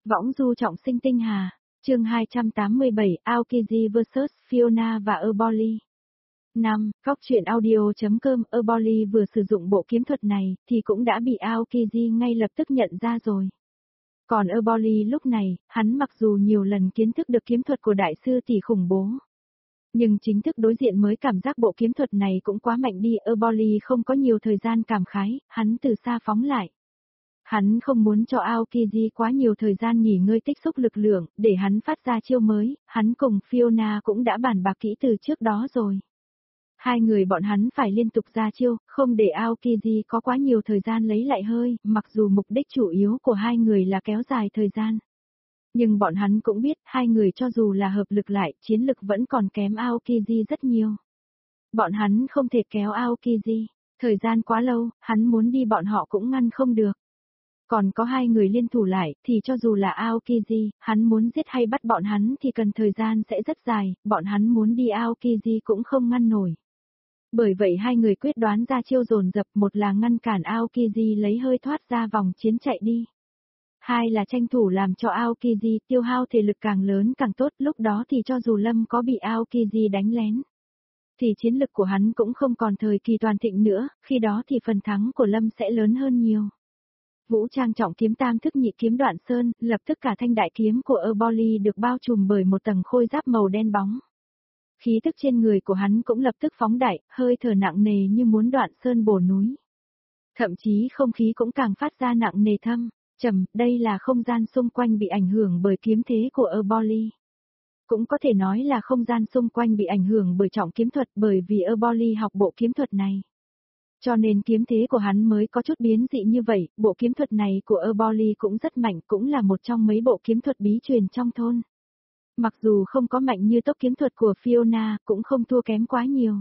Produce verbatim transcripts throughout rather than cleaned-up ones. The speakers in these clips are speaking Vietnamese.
Võng du trọng sinh tinh hà, chương hai trăm tám mươi bảy, Aokiji versus Fiona và Erboli. năm. Góc truyện audio.com. Erboli vừa sử dụng bộ kiếm thuật này, thì cũng đã bị Aokiji ngay lập tức nhận ra rồi. Còn Erboli lúc này, hắn mặc dù nhiều lần kiến thức được kiếm thuật của đại sư tỷ khủng bố, nhưng chính thức đối diện mới cảm giác bộ kiếm thuật này cũng quá mạnh đi. Erboli không có nhiều thời gian cảm khái, hắn từ xa phóng lại. Hắn không muốn cho Aokiji quá nhiều thời gian nghỉ ngơi tích xúc lực lượng, để hắn phát ra chiêu mới, hắn cùng Fiona cũng đã bàn bạc kỹ từ trước đó rồi. Hai người bọn hắn phải liên tục ra chiêu, không để Aokiji có quá nhiều thời gian lấy lại hơi, mặc dù mục đích chủ yếu của hai người là kéo dài thời gian. Nhưng bọn hắn cũng biết, hai người cho dù là hợp lực lại, chiến lực vẫn còn kém Aokiji rất nhiều. Bọn hắn không thể kéo Aokiji, thời gian quá lâu, hắn muốn đi bọn họ cũng ngăn không được. Còn có hai người liên thủ lại, thì cho dù là Aokiji, hắn muốn giết hay bắt bọn hắn thì cần thời gian sẽ rất dài, bọn hắn muốn đi Aokiji cũng không ngăn nổi. Bởi vậy hai người quyết đoán ra chiêu dồn dập, một là ngăn cản Aokiji lấy hơi thoát ra vòng chiến chạy đi. Hai là tranh thủ làm cho Aokiji tiêu hao thể lực càng lớn càng tốt, lúc đó thì cho dù Lâm có bị Aokiji đánh lén, thì chiến lực của hắn cũng không còn thời kỳ toàn thịnh nữa, khi đó thì phần thắng của Lâm sẽ lớn hơn nhiều. Vũ trang trọng kiếm tam thức nhị kiếm đoạn sơn, lập tức cả thanh đại kiếm của Erboli được bao trùm bởi một tầng khôi giáp màu đen bóng. Khí tức trên người của hắn cũng lập tức phóng đại, hơi thở nặng nề như muốn đoạn sơn bổ núi. Thậm chí không khí cũng càng phát ra nặng nề thâm, trầm, đây là không gian xung quanh bị ảnh hưởng bởi kiếm thế của Erboli. Cũng có thể nói là không gian xung quanh bị ảnh hưởng bởi trọng kiếm thuật, bởi vì Erboli học bộ kiếm thuật này. Cho nên kiếm thế của hắn mới có chút biến dị như vậy, bộ kiếm thuật này của Erboli cũng rất mạnh, cũng là một trong mấy bộ kiếm thuật bí truyền trong thôn. Mặc dù không có mạnh như tốc kiếm thuật của Fiona, cũng không thua kém quá nhiều.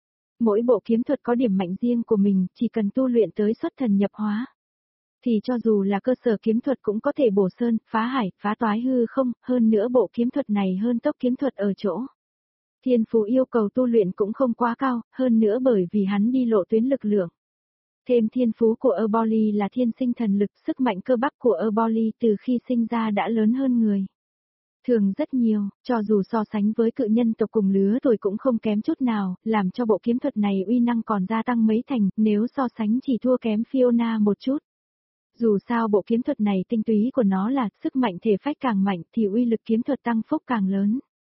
Mỗi bộ kiếm thuật có điểm mạnh riêng của mình, chỉ cần tu luyện tới xuất thần nhập hóa, thì cho dù là cơ sở kiếm thuật cũng có thể bổ sơn, phá hải, phá toái hư không, hơn nữa bộ kiếm thuật này hơn tốc kiếm thuật ở chỗ. Thiên phú yêu cầu tu luyện cũng không quá cao, hơn nữa bởi vì hắn đi lộ tuyến lực lượng. Thêm thiên phú của Erboli là thiên sinh thần lực, sức mạnh cơ bắp của Erboli từ khi sinh ra đã lớn hơn người thường rất nhiều, cho dù so sánh với cự nhân tộc cùng lứa tuổi cũng không kém chút nào, làm cho bộ kiếm thuật này uy năng còn gia tăng mấy thành, nếu so sánh chỉ thua kém Fiona một chút. Dù sao bộ kiếm thuật này tinh túy của nó là sức mạnh thể phách càng mạnh thì uy lực kiếm thuật tăng phúc càng lớn.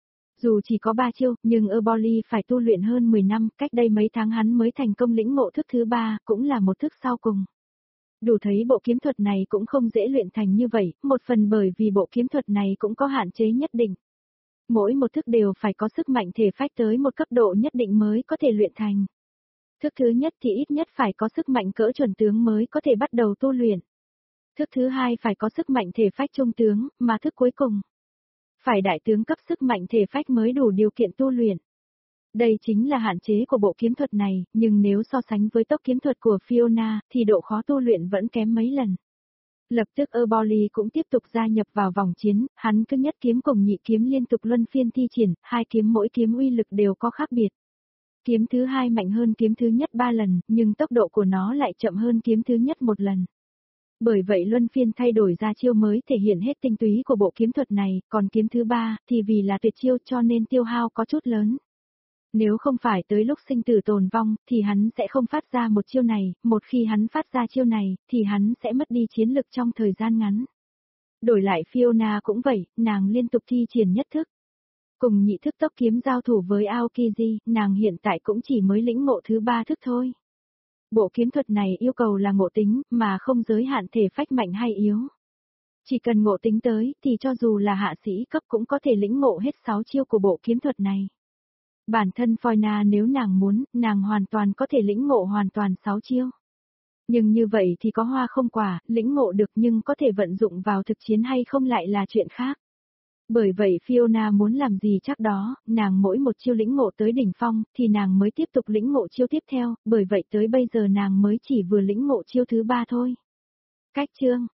Dù chỉ có ba chiêu, nhưng Erboli phải tu luyện hơn mười năm, cách đây mấy tháng hắn mới thành công lĩnh ngộ thức thứ ba, cũng là một thức sau cùng. Đủ thấy bộ kiếm thuật này cũng không dễ luyện thành như vậy, một phần bởi vì bộ kiếm thuật này cũng có hạn chế nhất định. Mỗi một thức đều phải có sức mạnh thể phách tới một cấp độ nhất định mới có thể luyện thành. Thức thứ nhất thì ít nhất phải có sức mạnh cỡ chuẩn tướng mới có thể bắt đầu tu luyện. Thức thứ hai phải có sức mạnh thể phách trung tướng, mà thức cuối cùng phải đại tướng cấp sức mạnh thể phách mới đủ điều kiện tu luyện. Đây chính là hạn chế của bộ kiếm thuật này, nhưng nếu so sánh với tốc kiếm thuật của Fiona, thì độ khó tu luyện vẫn kém mấy lần. Lập tức Erboli cũng tiếp tục gia nhập vào vòng chiến, hắn cứ nhất kiếm cùng nhị kiếm liên tục luân phiên thi triển, hai kiếm mỗi kiếm uy lực đều có khác biệt. Kiếm thứ hai mạnh hơn kiếm thứ nhất ba lần, nhưng tốc độ của nó lại chậm hơn kiếm thứ nhất một lần. Bởi vậy luân phiên thay đổi ra chiêu mới thể hiện hết tinh túy của bộ kiếm thuật này, còn kiếm thứ ba thì vì là tuyệt chiêu cho nên tiêu hao có chút lớn. Nếu không phải tới lúc sinh tử tồn vong, thì hắn sẽ không phát ra một chiêu này, một khi hắn phát ra chiêu này, thì hắn sẽ mất đi chiến lực trong thời gian ngắn. Đổi lại Fiona cũng vậy, nàng liên tục thi triển nhất thức. Cùng nhị thức tốc kiếm giao thủ với Aokiji, nàng hiện tại cũng chỉ mới lĩnh ngộ thứ ba thức thôi. Bộ kiếm thuật này yêu cầu là ngộ tính, mà không giới hạn thể phách mạnh hay yếu. Chỉ cần ngộ tính tới, thì cho dù là hạ sĩ cấp cũng có thể lĩnh ngộ hết sáu chiêu của bộ kiếm thuật này. Bản thân Fiona nếu nàng muốn, nàng hoàn toàn có thể lĩnh ngộ hoàn toàn sáu chiêu. Nhưng như vậy thì có hoa không quả, lĩnh ngộ được nhưng có thể vận dụng vào thực chiến hay không lại là chuyện khác. Bởi vậy Fiona muốn làm gì chắc đó, nàng mỗi một chiêu lĩnh ngộ tới đỉnh phong, thì nàng mới tiếp tục lĩnh ngộ chiêu tiếp theo, bởi vậy tới bây giờ nàng mới chỉ vừa lĩnh ngộ chiêu thứ ba thôi. Cách chương